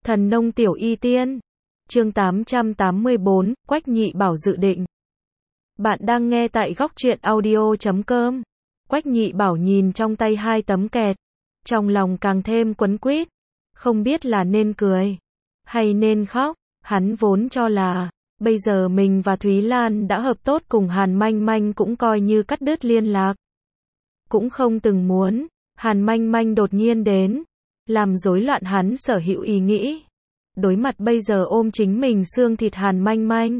Thần nông tiểu y tiên. Chương 884, Quách Nhị Bảo dự định. Bạn đang nghe tại góc truyện audio.com. Quách Nhị Bảo nhìn trong tay hai tấm kẹt, trong lòng càng thêm quấn quýt, không biết là nên cười hay nên khóc. Hắn vốn cho là bây giờ mình và Thúy Lan đã hợp tốt, cùng Hàn Manh Manh cũng coi như cắt đứt liên lạc. Cũng không từng muốn Hàn Manh Manh đột nhiên đến, làm rối loạn hắn sở hữu ý nghĩ. Đối mặt bây giờ ôm chính mình xương thịt Hàn Manh Manh,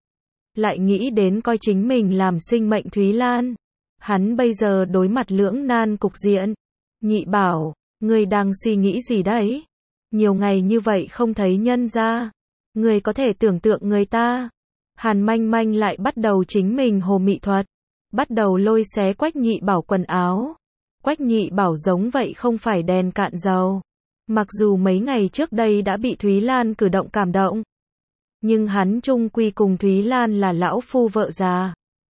lại nghĩ đến coi chính mình làm sinh mệnh Thúy Lan, hắn bây giờ đối mặt lưỡng nan cục diện. Nhị Bảo, ngươi đang suy nghĩ gì đấy? Nhiều ngày như vậy không thấy nhân ra, ngươi có thể tưởng tượng người ta. Hàn Manh Manh lại bắt đầu chính mình hồ mị thuật, bắt đầu lôi xé Quách Nhị Bảo quần áo. Quách Nhị Bảo giống vậy không phải đèn cạn dầu. Mặc dù mấy ngày trước đây đã bị Thúy Lan cử động cảm động, nhưng hắn chung quy cùng Thúy Lan là lão phu vợ già.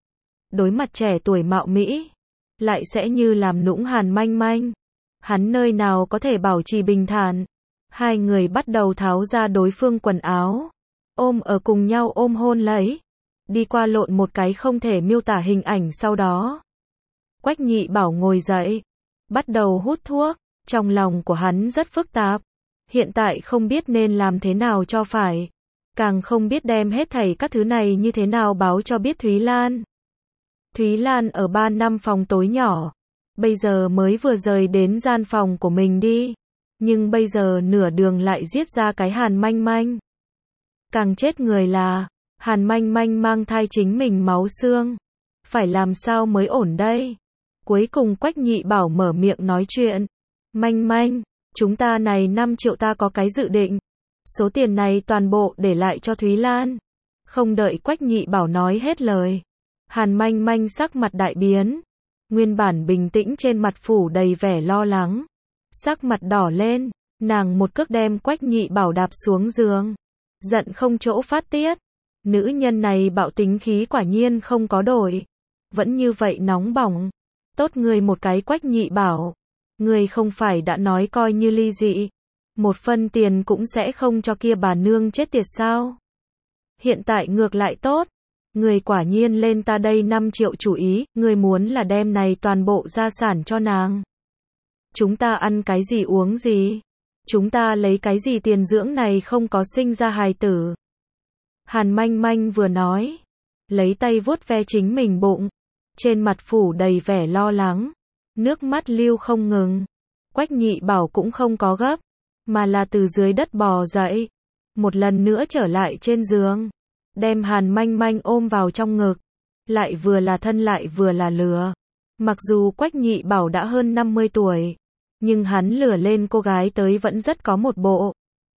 Đối mặt trẻ tuổi mạo mỹ, lại sẽ như làm nũng Hàn Manh Manh. Hắn nơi nào có thể bảo trì bình thản. Hai người bắt đầu tháo ra đối phương quần áo, ôm ở cùng nhau, ôm hôn lấy. Đi qua lộn một cái không thể miêu tả hình ảnh sau đó. Quách Nhị Bảo ngồi dậy, bắt đầu hút thuốc. Trong lòng của hắn rất phức tạp, hiện tại không biết nên làm thế nào cho phải, càng không biết đem hết thảy các thứ này như thế nào báo cho biết Thúy Lan. Thúy Lan ở 3 năm phòng tối nhỏ, bây giờ mới vừa rời đến gian phòng của mình đi, nhưng bây giờ nửa đường lại giết ra cái Hàn Manh Manh. Càng chết người là, Hàn Manh Manh mang thai chính mình máu xương, phải làm sao mới ổn đây? Cuối cùng Quách Nhị Bảo mở miệng nói chuyện. Manh Manh, chúng ta này 5 triệu ta có cái dự định. Số tiền này toàn bộ để lại cho Thúy Lan. Không đợi Quách Nhị Bảo nói hết lời, Hàn Manh Manh sắc mặt đại biến. Nguyên bản bình tĩnh trên mặt phủ đầy vẻ lo lắng, sắc mặt đỏ lên, nàng một cước đem Quách Nhị Bảo đạp xuống giường. Giận không chỗ phát tiết. Nữ nhân này bạo tính khí quả nhiên không có đổi, vẫn như vậy nóng bỏng. Tốt người một cái Quách Nhị Bảo, ngươi không phải đã nói coi như ly dị, 1 phân tiền cũng sẽ không cho kia bà nương chết tiệt sao? Hiện tại ngược lại tốt, ngươi quả nhiên lên ta đây 5 triệu chủ ý, ngươi muốn là đem này toàn bộ gia sản cho nàng. Chúng ta ăn cái gì uống gì? Chúng ta lấy cái gì tiền dưỡng này không có sinh ra hài tử? Hàn Manh Manh vừa nói, lấy tay vuốt ve chính mình bụng, trên mặt phủ đầy vẻ lo lắng, nước mắt lưu không ngừng. Quách Nhị Bảo cũng không có gấp, mà là từ dưới đất bò dậy, một lần nữa trở lại trên giường, đem Hàn Manh Manh ôm vào trong ngực, lại vừa là thân lại vừa là lừa. Mặc dù Quách Nhị Bảo đã hơn 50 tuổi, nhưng hắn lừa lên cô gái tới vẫn rất có một bộ.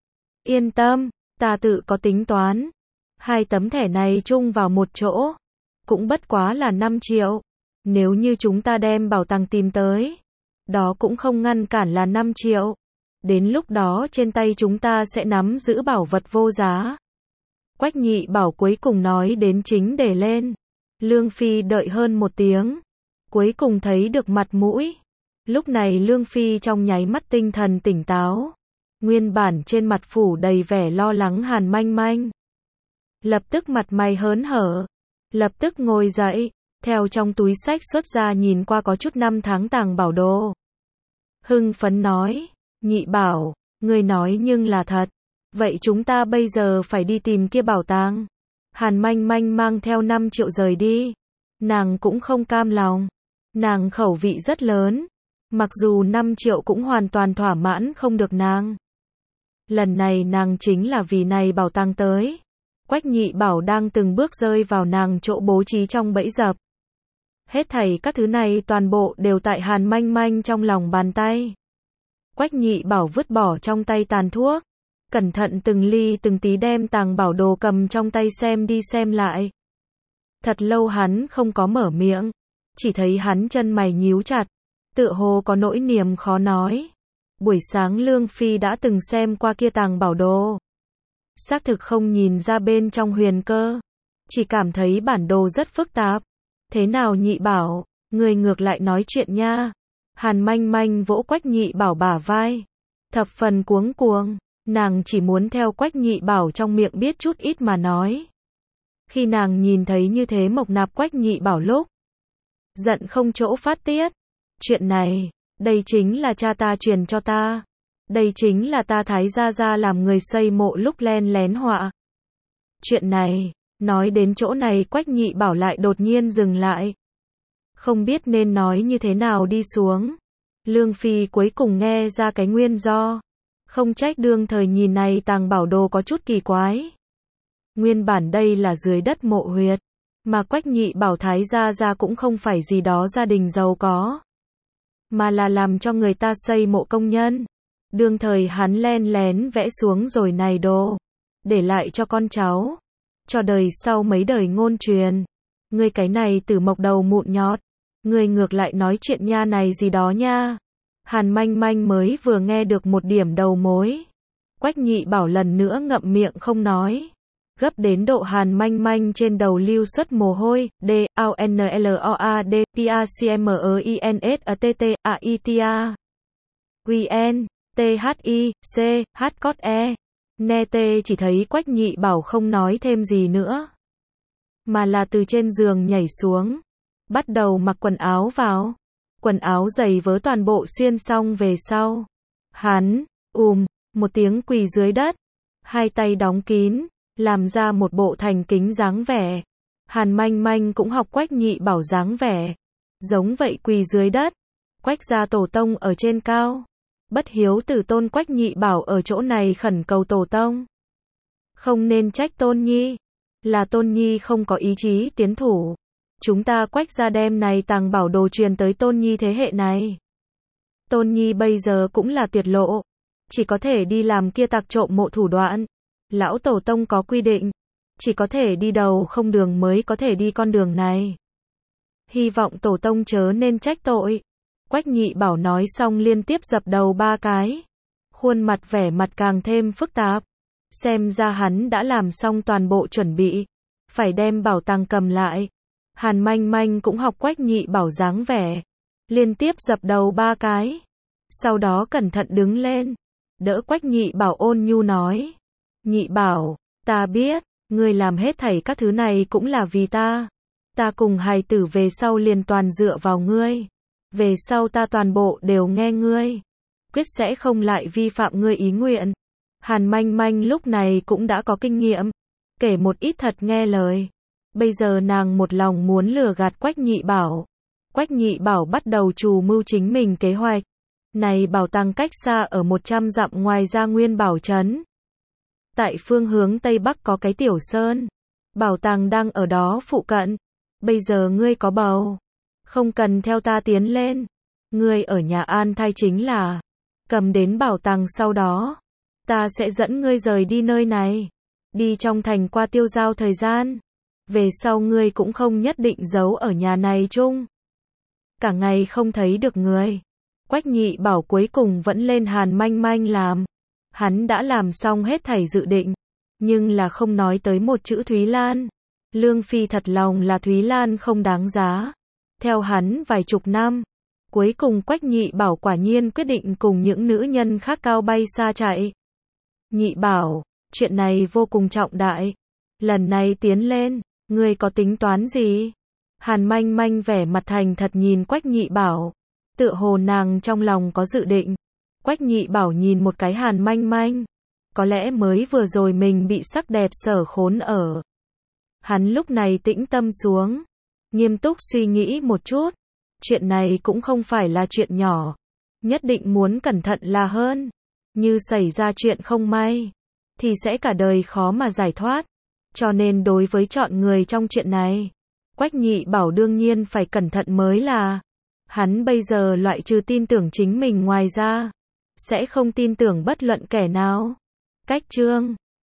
Yên tâm, ta tự có tính toán. 2 tấm thẻ này chung vào một chỗ, cũng bất quá là 5 triệu. Nếu như chúng ta đem bảo tàng tìm tới, đó cũng không ngăn cản là 5 triệu. Đến lúc đó trên tay chúng ta sẽ nắm giữ bảo vật vô giá. Quách Nhị Bảo cuối cùng nói đến chính đề lên. Lương Phi đợi hơn 1 tiếng, cuối cùng thấy được mặt mũi. Lúc này Lương Phi trong nháy mắt tinh thần tỉnh táo. Nguyên bản trên mặt phủ đầy vẻ lo lắng Hàn Manh Manh, lập tức mặt mày hớn hở, lập tức ngồi dậy, theo trong túi sách xuất ra nhìn qua có chút năm tháng tàng bảo đồ. Hưng phấn nói, Nhị Bảo, ngươi nói nhưng là thật, vậy chúng ta bây giờ phải đi tìm kia bảo tàng. Hàn Manh Manh mang theo 5 triệu rời đi, nàng cũng không cam lòng, nàng khẩu vị rất lớn, mặc dù 5 triệu cũng hoàn toàn thỏa mãn không được nàng. Lần này nàng chính là vì này bảo tàng tới. Quách Nhị Bảo đang từng bước rơi vào nàng chỗ bố trí trong bẫy dập. Hết thảy các thứ này toàn bộ đều tại Hàn Manh Manh trong lòng bàn tay. Quách Nhị Bảo vứt bỏ trong tay tàn thuốc, cẩn thận từng ly từng tí đem tàng bảo đồ cầm trong tay xem đi xem lại. Thật lâu hắn không có mở miệng, chỉ thấy hắn chân mày nhíu chặt, tựa hồ có nỗi niềm khó nói. Buổi sáng Lương Phi đã từng xem qua kia tàng bảo đồ, xác thực không nhìn ra bên trong huyền cơ, chỉ cảm thấy bản đồ rất phức tạp. Thế nào Nhị Bảo, người ngược lại nói chuyện nha. Hàn Manh Manh vỗ Quách Nhị Bảo bả vai, thập phần cuống cuồng. Nàng chỉ muốn theo Quách Nhị Bảo trong miệng biết chút ít mà nói. Khi nàng nhìn thấy như thế mộc nạp Quách Nhị Bảo lúc giận không chỗ phát tiết. Chuyện này, đây chính là cha ta truyền cho ta. Đây chính là ta Thái gia gia làm người xây mộ lúc len lén họa. Chuyện này, nói đến chỗ này Quách Nhị Bảo lại đột nhiên dừng lại. Không biết nên nói như thế nào đi xuống. Lương Phi cuối cùng nghe ra cái nguyên do. Không trách đương thời nhìn này tàng bảo đồ có chút kỳ quái. Nguyên bản đây là dưới đất mộ huyệt. Mà Quách Nhị Bảo Thái gia gia cũng không phải gì đó gia đình giàu có. Mà là làm cho người ta xây mộ công nhân. Đương thời hắn len lén vẽ xuống rồi này đồ. Để lại cho con cháu. Cho đời sau mấy đời ngôn truyền. Ngươi cái này tử mộc đầu mụn nhọt. Ngươi ngược lại nói chuyện nha này gì đó nha. Hàn Manh Manh mới vừa nghe được một điểm đầu mối. Quách Nhị Bảo lần nữa ngậm miệng không nói. Gấp đến độ Hàn Manh Manh trên đầu lưu xuất mồ hôi. D, A, N, L, O, A, D, P, A, C, M, E, I, N, S, A, T, T, A, I, T, A. Q, N, T, H, I, C, H, cốt E. Nghe tê chỉ thấy Quách Nhị Bảo không nói thêm gì nữa. Mà là từ trên giường nhảy xuống. Bắt đầu mặc quần áo vào. Quần áo giày vớ toàn bộ xuyên xong về sau. Hắn, một tiếng quỳ dưới đất. Hai tay đóng kín. Làm ra một bộ thành kính dáng vẻ. Hàn Manh Manh cũng học Quách Nhị Bảo dáng vẻ. Giống vậy quỳ dưới đất. Quách gia tổ tông ở trên cao. Bất hiếu tử tôn Quách Nhị Bảo ở chỗ này khẩn cầu tổ tông. Không nên trách Tôn Nhi. Là Tôn Nhi không có ý chí tiến thủ. Chúng ta Quách gia đem này tàng bảo đồ truyền tới Tôn Nhi thế hệ này. Tôn Nhi bây giờ cũng là tuyệt lộ. Chỉ có thể đi làm kia tặc trộm mộ thủ đoạn. Lão tổ tông có quy định. Chỉ có thể đi đầu không đường mới có thể đi con đường này. Hy vọng tổ tông chớ nên trách tội. Quách Nhị Bảo nói xong liên tiếp dập đầu 3 cái. Khuôn mặt vẻ mặt càng thêm phức tạp. Xem ra hắn đã làm xong toàn bộ chuẩn bị. Phải đem bảo tàng cầm lại. Hàn Manh Manh cũng học Quách Nhị Bảo dáng vẻ. Liên tiếp dập đầu 3 cái. Sau đó cẩn thận đứng lên. Đỡ Quách Nhị Bảo ôn nhu nói. Nhị Bảo, ta biết, ngươi làm hết thảy các thứ này cũng là vì ta. Ta cùng hài tử về sau liền toàn dựa vào ngươi. Về sau ta toàn bộ đều nghe ngươi. Quyết sẽ không lại vi phạm ngươi ý nguyện. Hàn Manh Manh lúc này cũng đã có kinh nghiệm. Kể một ít thật nghe lời. Bây giờ nàng một lòng muốn lừa gạt Quách Nhị Bảo. Quách Nhị Bảo bắt đầu trù mưu chính mình kế hoạch. Này bảo tàng cách xa ở 100 dặm ngoài Gia Nguyên Bảo Trấn. Tại phương hướng Tây Bắc có cái tiểu sơn. Bảo tàng đang ở đó phụ cận. Bây giờ ngươi có bầu. Không cần theo ta tiến lên. Ngươi ở nhà an thai chính là. Cầm đến bảo tàng sau đó. Ta sẽ dẫn ngươi rời đi nơi này. Đi trong thành qua tiêu giao thời gian. Về sau ngươi cũng không nhất định giấu ở nhà này chung. Cả ngày không thấy được người. Quách Nhị Bảo cuối cùng vẫn lên Hàn Manh Manh làm. Hắn đã làm xong hết thảy dự định. Nhưng là không nói tới một chữ Thúy Lan. Lương Phi thật lòng là Thúy Lan không đáng giá. Theo hắn vài chục năm. Cuối cùng Quách Nhị Bảo quả nhiên quyết định cùng những nữ nhân khác cao bay xa chạy. Nhị Bảo, chuyện này vô cùng trọng đại. Lần này tiến lên, ngươi có tính toán gì? Hàn Manh Manh vẻ mặt thành thật nhìn Quách Nhị Bảo. Tựa hồ nàng trong lòng có dự định. Quách Nhị Bảo nhìn một cái Hàn Manh Manh. Có lẽ mới vừa rồi mình bị sắc đẹp sở khốn ở. Hắn lúc này tĩnh tâm xuống. Nghiêm túc suy nghĩ một chút. Chuyện này cũng không phải là chuyện nhỏ. Nhất định muốn cẩn thận là hơn. Như xảy ra chuyện không may. Thì sẽ cả đời khó mà giải thoát. Cho nên đối với chọn người trong chuyện này. Quách Nhị Bảo đương nhiên phải cẩn thận mới là. Hắn bây giờ loại trừ tin tưởng chính mình ngoài ra. Sẽ không tin tưởng bất luận kẻ nào. Cách chương